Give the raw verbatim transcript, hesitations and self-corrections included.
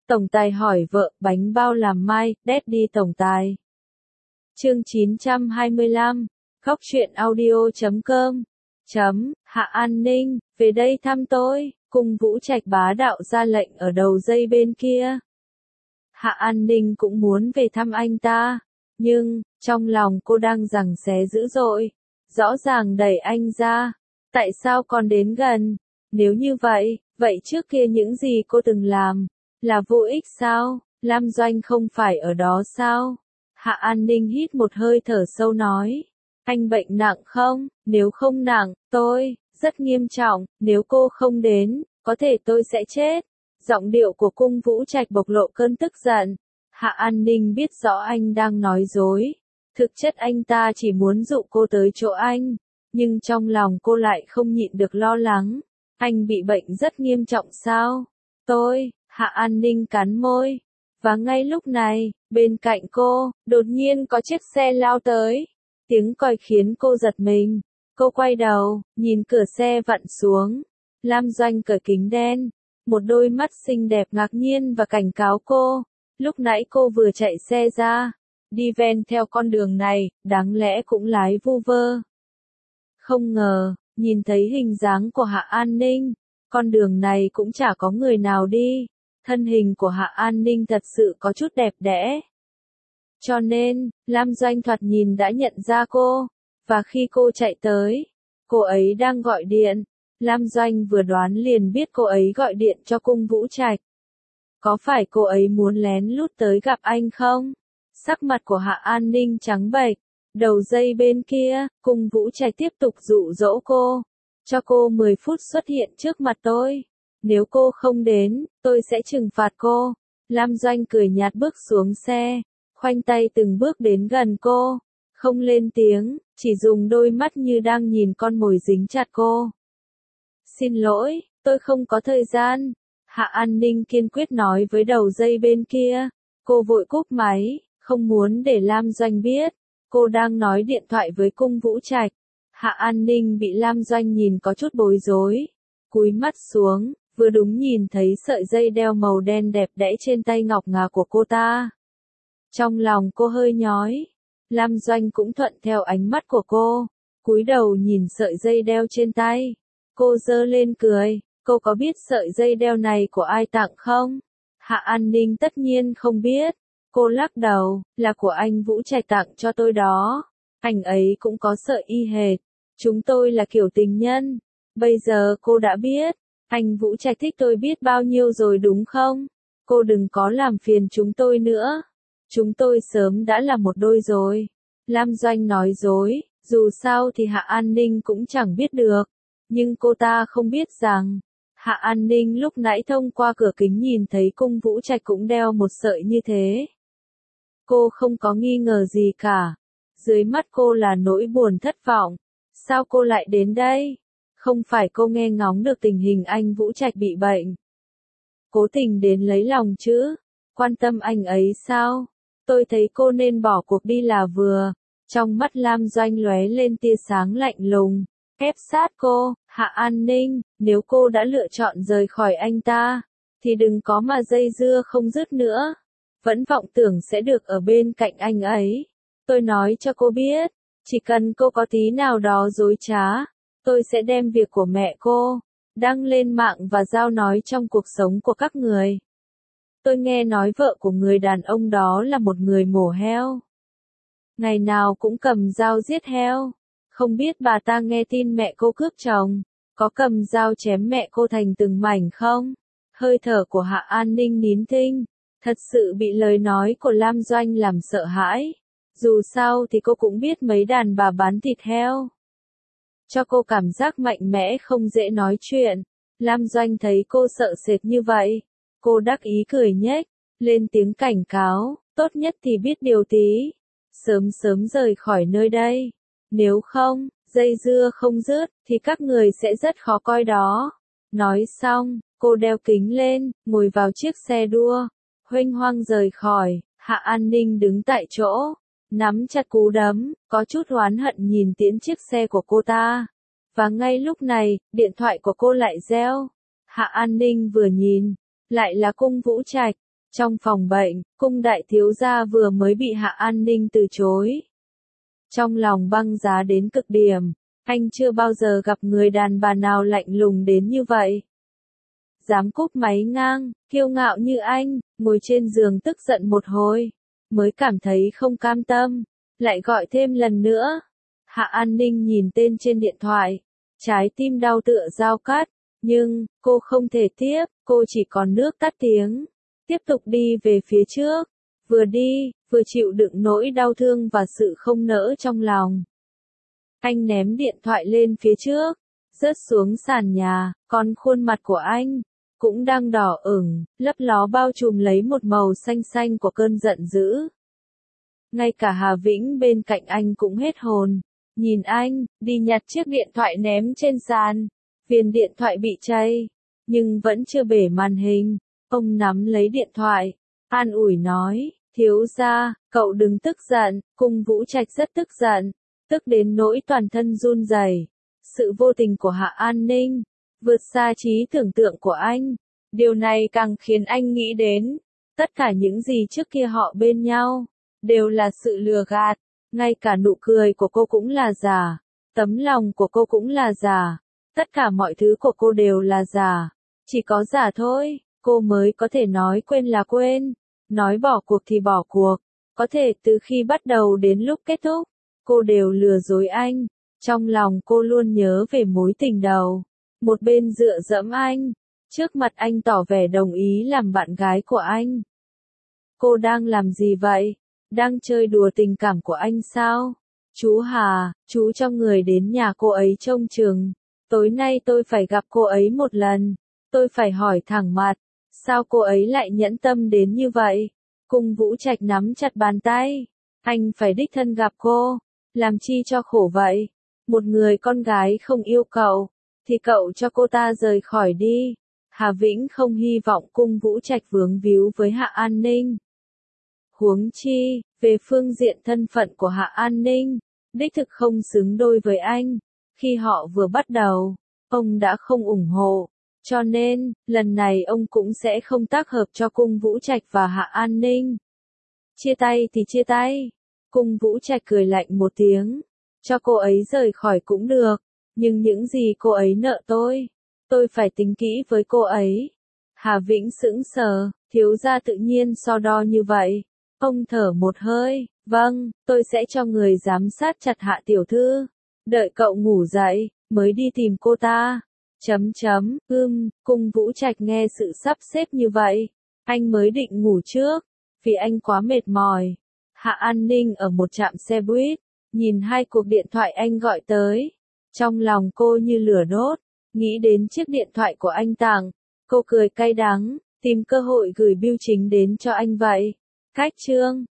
Tổng tài hỏi vợ, bánh bao làm mai, Daddy tổng tài. Chương chín trăm hai mươi lăm, Khóc chuyện audio chấm com, chấm, Hạ An Ninh, về đây thăm tôi, Cung Vũ Trạch bá đạo ra lệnh ở đầu dây bên kia. Hạ An Ninh cũng muốn về thăm anh ta, nhưng, trong lòng cô đang giằng xé dữ dội, rõ ràng đẩy anh ra, tại sao còn đến gần, nếu như vậy, vậy trước kia những gì cô từng làm, là vô ích sao, Lam Doanh không phải ở đó sao? Hạ An Ninh hít một hơi thở sâu nói, anh bệnh nặng không, nếu không nặng, tôi, rất nghiêm trọng, nếu cô không đến, có thể tôi sẽ chết. Giọng điệu của Cung Vũ Trạch bộc lộ cơn tức giận. Hạ An Ninh biết rõ anh đang nói dối. Thực chất anh ta chỉ muốn dụ cô tới chỗ anh. Nhưng trong lòng cô lại không nhịn được lo lắng. Anh bị bệnh rất nghiêm trọng sao? Tôi, Hạ An Ninh cắn môi. Và ngay lúc này, bên cạnh cô, đột nhiên có chiếc xe lao tới. Tiếng còi khiến cô giật mình. Cô quay đầu, nhìn cửa xe vặn xuống. Lam Doanh cởi kính đen. Một đôi mắt xinh đẹp ngạc nhiên và cảnh cáo cô. Lúc nãy cô vừa chạy xe ra. Đi ven theo con đường này, đáng lẽ cũng lái vu vơ. Không ngờ, nhìn thấy hình dáng của Hạ An Ninh. Con đường này cũng chả có người nào đi. Thân hình của Hạ An Ninh thật sự có chút đẹp đẽ. Cho nên, Lam Doanh thoạt nhìn đã nhận ra cô. Và khi cô chạy tới, cô ấy đang gọi điện. Lam Doanh vừa đoán liền biết cô ấy gọi điện cho Cung Vũ Trạch. Có phải cô ấy muốn lén lút tới gặp anh không? Sắc mặt của Hạ An Ninh trắng bệch. Đầu dây bên kia, Cung Vũ Trạch tiếp tục dụ dỗ cô. Cho cô mười phút xuất hiện trước mặt tôi. Nếu cô không đến, tôi sẽ trừng phạt cô. Lam Doanh cười nhạt bước xuống xe. Khoanh tay từng bước đến gần cô. Không lên tiếng, chỉ dùng đôi mắt như đang nhìn con mồi dính chặt cô. Xin lỗi, tôi không có thời gian. Hạ An Ninh kiên quyết nói với đầu dây bên kia. Cô vội cúp máy, không muốn để Lam Doanh biết. Cô đang nói điện thoại với Cung Vũ Trạch. Hạ An Ninh bị Lam Doanh nhìn có chút bối rối. Cúi mắt xuống, vừa đúng nhìn thấy sợi dây đeo màu đen đẹp đẽ trên tay ngọc ngà của cô ta. Trong lòng cô hơi nhói. Lam Doanh cũng thuận theo ánh mắt của cô. Cúi đầu nhìn sợi dây đeo trên tay. Cô giơ lên cười, cô có biết sợi dây đeo này của ai tặng không? Hạ An Ninh tất nhiên không biết. Cô lắc đầu, là của anh Vũ Trạch tặng cho tôi đó. Anh ấy cũng có sợi y hệt. Chúng tôi là kiểu tình nhân. Bây giờ cô đã biết. Anh Vũ Trạch thích tôi biết bao nhiêu rồi đúng không? Cô đừng có làm phiền chúng tôi nữa. Chúng tôi sớm đã là một đôi rồi. Lam Doanh nói dối, dù sao thì Hạ An Ninh cũng chẳng biết được. Nhưng cô ta không biết rằng, Hạ An Ninh lúc nãy thông qua cửa kính nhìn thấy Cung Vũ Trạch cũng đeo một sợi như thế. Cô không có nghi ngờ gì cả. Dưới mắt cô là nỗi buồn thất vọng. Sao cô lại đến đây? Không phải cô nghe ngóng được tình hình anh Vũ Trạch bị bệnh. Cố tình đến lấy lòng chứ? Quan tâm anh ấy sao? Tôi thấy cô nên bỏ cuộc đi là vừa. Trong mắt Lam Doanh lóe lên tia sáng lạnh lùng. Ép sát cô, Hạ An Ninh, nếu cô đã lựa chọn rời khỏi anh ta, thì đừng có mà dây dưa không dứt nữa. Vẫn vọng tưởng sẽ được ở bên cạnh anh ấy. Tôi nói cho cô biết, chỉ cần cô có tí nào đó dối trá, tôi sẽ đem việc của mẹ cô đăng lên mạng và giao nói trong cuộc sống của các người. Tôi nghe nói vợ của người đàn ông đó là một người mổ heo. Ngày nào cũng cầm dao giết heo. Không biết bà ta nghe tin mẹ cô cướp chồng, có cầm dao chém mẹ cô thành từng mảnh không? Hơi thở của Hạ An Ninh nín thinh, thật sự bị lời nói của Lam Doanh làm sợ hãi. Dù sao thì cô cũng biết mấy đàn bà bán thịt heo. Cho cô cảm giác mạnh mẽ không dễ nói chuyện. Lam Doanh thấy cô sợ sệt như vậy. Cô đắc ý cười nhếch, lên tiếng cảnh cáo, tốt nhất thì biết điều tí. Sớm sớm rời khỏi nơi đây. Nếu không, dây dưa không dứt, thì các người sẽ rất khó coi đó. Nói xong, cô đeo kính lên, ngồi vào chiếc xe đua. Huênh hoang rời khỏi, Hạ An Ninh đứng tại chỗ. Nắm chặt cú đấm, có chút oán hận nhìn tiễn chiếc xe của cô ta. Và ngay lúc này, điện thoại của cô lại reo. Hạ An Ninh vừa nhìn, lại là Cung Vũ Trạch. Trong phòng bệnh, Cung đại thiếu gia vừa mới bị Hạ An Ninh từ chối. Trong lòng băng giá đến cực điểm, anh chưa bao giờ gặp người đàn bà nào lạnh lùng đến như vậy. Dám cúp máy ngang, kiêu ngạo như anh, ngồi trên giường tức giận một hồi, mới cảm thấy không cam tâm, lại gọi thêm lần nữa. Hạ An Ninh nhìn tên trên điện thoại, trái tim đau tựa dao cắt, nhưng, cô không thể tiếp, cô chỉ còn nước tắt tiếng, tiếp tục đi về phía trước, vừa đi, vừa chịu đựng nỗi đau thương và sự không nỡ trong lòng. Anh ném điện thoại lên phía trước, rớt xuống sàn nhà, còn khuôn mặt của anh cũng đang đỏ ửng, lấp ló bao trùm lấy một màu xanh xanh của cơn giận dữ. Ngay cả Hà Vĩnh bên cạnh anh cũng hết hồn, nhìn anh, đi nhặt chiếc điện thoại ném trên sàn. Viền điện thoại bị cháy, nhưng vẫn chưa bể màn hình. Ông nắm lấy điện thoại, an ủi nói, thiếu gia, cậu đừng tức giận. Cung Vũ Trạch rất tức giận, tức đến nỗi toàn thân run rẩy. Sự vô tình của Hạ An Ninh vượt xa trí tưởng tượng của anh. Điều này càng khiến anh nghĩ đến tất cả những gì trước kia họ bên nhau đều là sự lừa gạt, ngay cả nụ cười của cô cũng là giả, tấm lòng của cô cũng là giả, tất cả mọi thứ của cô đều là giả, chỉ có giả thôi, cô mới có thể nói quên là quên, nói bỏ cuộc thì bỏ cuộc, có thể từ khi bắt đầu đến lúc kết thúc, cô đều lừa dối anh, trong lòng cô luôn nhớ về mối tình đầu, một bên dựa dẫm anh, trước mặt anh tỏ vẻ đồng ý làm bạn gái của anh. Cô đang làm gì vậy? Đang chơi đùa tình cảm của anh sao? Chú Hà, chú cho người đến nhà cô ấy trông chừng. Tối nay tôi phải gặp cô ấy một lần. Tôi phải hỏi thẳng mặt. Sao cô ấy lại nhẫn tâm đến như vậy? Cung Vũ Trạch nắm chặt bàn tay. Anh phải đích thân gặp cô. Làm chi cho khổ vậy? Một người con gái không yêu cậu, thì cậu cho cô ta rời khỏi đi. Hà Vĩnh không hy vọng Cung Vũ Trạch vướng víu với Hạ An Ninh. Huống chi, về phương diện thân phận của Hạ An Ninh, đích thực không xứng đôi với anh. Khi họ vừa bắt đầu, ông đã không ủng hộ, cho nên, lần này ông cũng sẽ không tác hợp cho Cung Vũ Trạch và Hạ An Ninh. Chia tay thì chia tay. Cung Vũ Trạch cười lạnh một tiếng, cho cô ấy rời khỏi cũng được, nhưng những gì cô ấy nợ tôi, tôi phải tính kỹ với cô ấy. Hà Vĩnh sững sờ, thiếu gia tự nhiên so đo như vậy. Ông thở một hơi, vâng, tôi sẽ cho người giám sát chặt Hạ tiểu thư. Đợi cậu ngủ dậy, mới đi tìm cô ta. Chấm chấm, ưm, Cung Vũ Trạch nghe sự sắp xếp như vậy. Anh mới định ngủ trước, vì anh quá mệt mỏi. Hạ An Ninh ở một trạm xe buýt, nhìn hai cuộc điện thoại anh gọi tới. Trong lòng cô như lửa đốt, nghĩ đến chiếc điện thoại của anh tặng. Cô cười cay đắng, tìm cơ hội gửi bưu chính đến cho anh vậy. Cách chương